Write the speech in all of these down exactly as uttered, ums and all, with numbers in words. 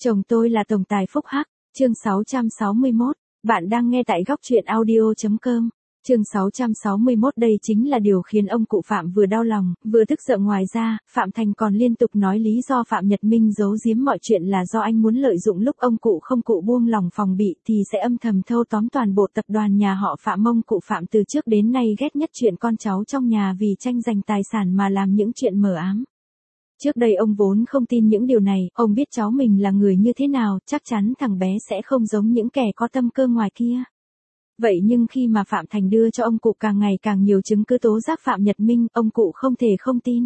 Chồng tôi là tổng tài phúc hắc, chương sáu trăm sáu mươi mốt, bạn đang nghe tại góc truyện audio chấm com. Chương sáu trăm sáu mươi mốt đây chính là điều khiến ông cụ Phạm vừa đau lòng, vừa tức giận. Ngoài ra, Phạm Thành còn liên tục nói lý do Phạm Nhật Minh giấu giếm mọi chuyện là do anh muốn lợi dụng lúc ông cụ không cụ buông lòng phòng bị thì sẽ âm thầm thâu tóm toàn bộ tập đoàn nhà họ Phạm. Ông cụ Phạm từ trước đến nay ghét nhất chuyện con cháu trong nhà vì tranh giành tài sản mà làm những chuyện mờ ám. Trước đây ông vốn không tin những điều này, ông biết cháu mình là người như thế nào, chắc chắn thằng bé sẽ không giống những kẻ có tâm cơ ngoài kia. Vậy nhưng khi mà Phạm Thành đưa cho ông cụ càng ngày càng nhiều chứng cứ tố giác Phạm Nhật Minh, ông cụ không thể không tin.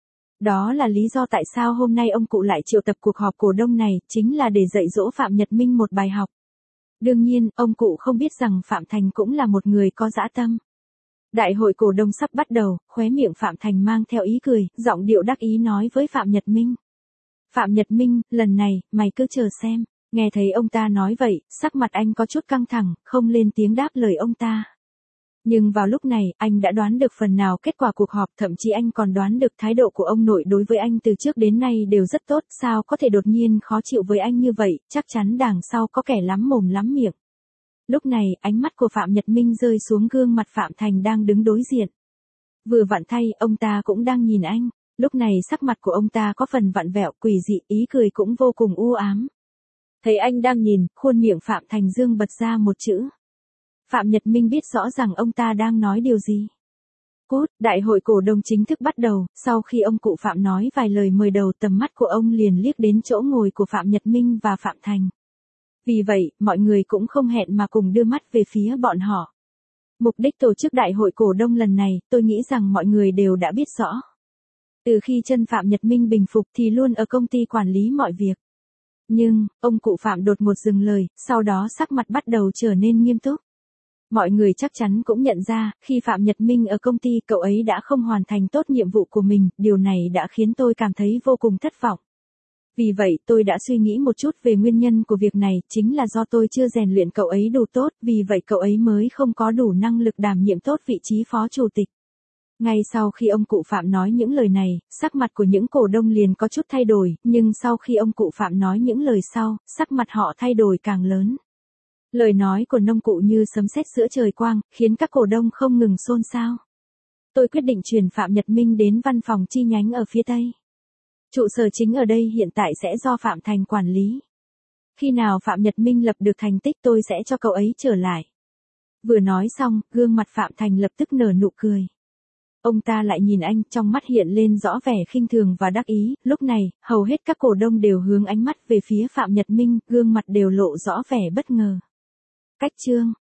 Đó là lý do tại sao hôm nay ông cụ lại triệu tập cuộc họp cổ đông này, chính là để dạy dỗ Phạm Nhật Minh một bài học. Đương nhiên, ông cụ không biết rằng Phạm Thành cũng là một người có dã tâm. Đại hội cổ đông sắp bắt đầu, khóe miệng Phạm Thành mang theo ý cười, giọng điệu đắc ý nói với Phạm Nhật Minh. Phạm Nhật Minh, lần này, mày cứ chờ xem. Nghe thấy ông ta nói vậy, sắc mặt anh có chút căng thẳng, không lên tiếng đáp lời ông ta. Nhưng vào lúc này, anh đã đoán được phần nào kết quả cuộc họp, thậm chí anh còn đoán được thái độ của ông nội đối với anh từ trước đến nay đều rất tốt, sao có thể đột nhiên khó chịu với anh như vậy, chắc chắn đằng sau có kẻ lắm mồm lắm miệng. Lúc này, ánh mắt của Phạm Nhật Minh rơi xuống gương mặt Phạm Thành đang đứng đối diện. Vừa vặn thay, ông ta cũng đang nhìn anh. Lúc này sắc mặt của ông ta có phần vặn vẹo, quỷ dị, ý cười cũng vô cùng u ám. Thấy anh đang nhìn, khuôn miệng Phạm Thành dương bật ra một chữ. Phạm Nhật Minh biết rõ rằng ông ta đang nói điều gì. Cút, đại hội cổ đông chính thức bắt đầu, sau khi ông cụ Phạm nói vài lời mời đầu, tầm mắt của ông liền liếc đến chỗ ngồi của Phạm Nhật Minh và Phạm Thành. Vì vậy, mọi người cũng không hẹn mà cùng đưa mắt về phía bọn họ. Mục đích tổ chức đại hội cổ đông lần này, tôi nghĩ rằng mọi người đều đã biết rõ. Từ khi chân Phạm Nhật Minh bình phục thì luôn ở công ty quản lý mọi việc. Nhưng, ông cụ Phạm đột ngột dừng lời, sau đó sắc mặt bắt đầu trở nên nghiêm túc. Mọi người chắc chắn cũng nhận ra, khi Phạm Nhật Minh ở công ty, cậu ấy đã không hoàn thành tốt nhiệm vụ của mình, điều này đã khiến tôi cảm thấy vô cùng thất vọng. Vì vậy, tôi đã suy nghĩ một chút về nguyên nhân của việc này, chính là do tôi chưa rèn luyện cậu ấy đủ tốt, vì vậy cậu ấy mới không có đủ năng lực đảm nhiệm tốt vị trí phó chủ tịch. Ngay sau khi ông cụ Phạm nói những lời này, sắc mặt của những cổ đông liền có chút thay đổi, nhưng sau khi ông cụ Phạm nói những lời sau, sắc mặt họ thay đổi càng lớn. Lời nói của nông cụ như sấm sét giữa trời quang, khiến các cổ đông không ngừng xôn xao. Tôi quyết định chuyển Phạm Nhật Minh đến văn phòng chi nhánh ở phía Tây. Trụ sở chính ở đây hiện tại sẽ do Phạm Thành quản lý. Khi nào Phạm Nhật Minh lập được thành tích tôi sẽ cho cậu ấy trở lại. Vừa nói xong, gương mặt Phạm Thành lập tức nở nụ cười. Ông ta lại nhìn anh, trong mắt hiện lên rõ vẻ khinh thường và đắc ý. Lúc này, hầu hết các cổ đông đều hướng ánh mắt về phía Phạm Nhật Minh, gương mặt đều lộ rõ vẻ bất ngờ. Cách chương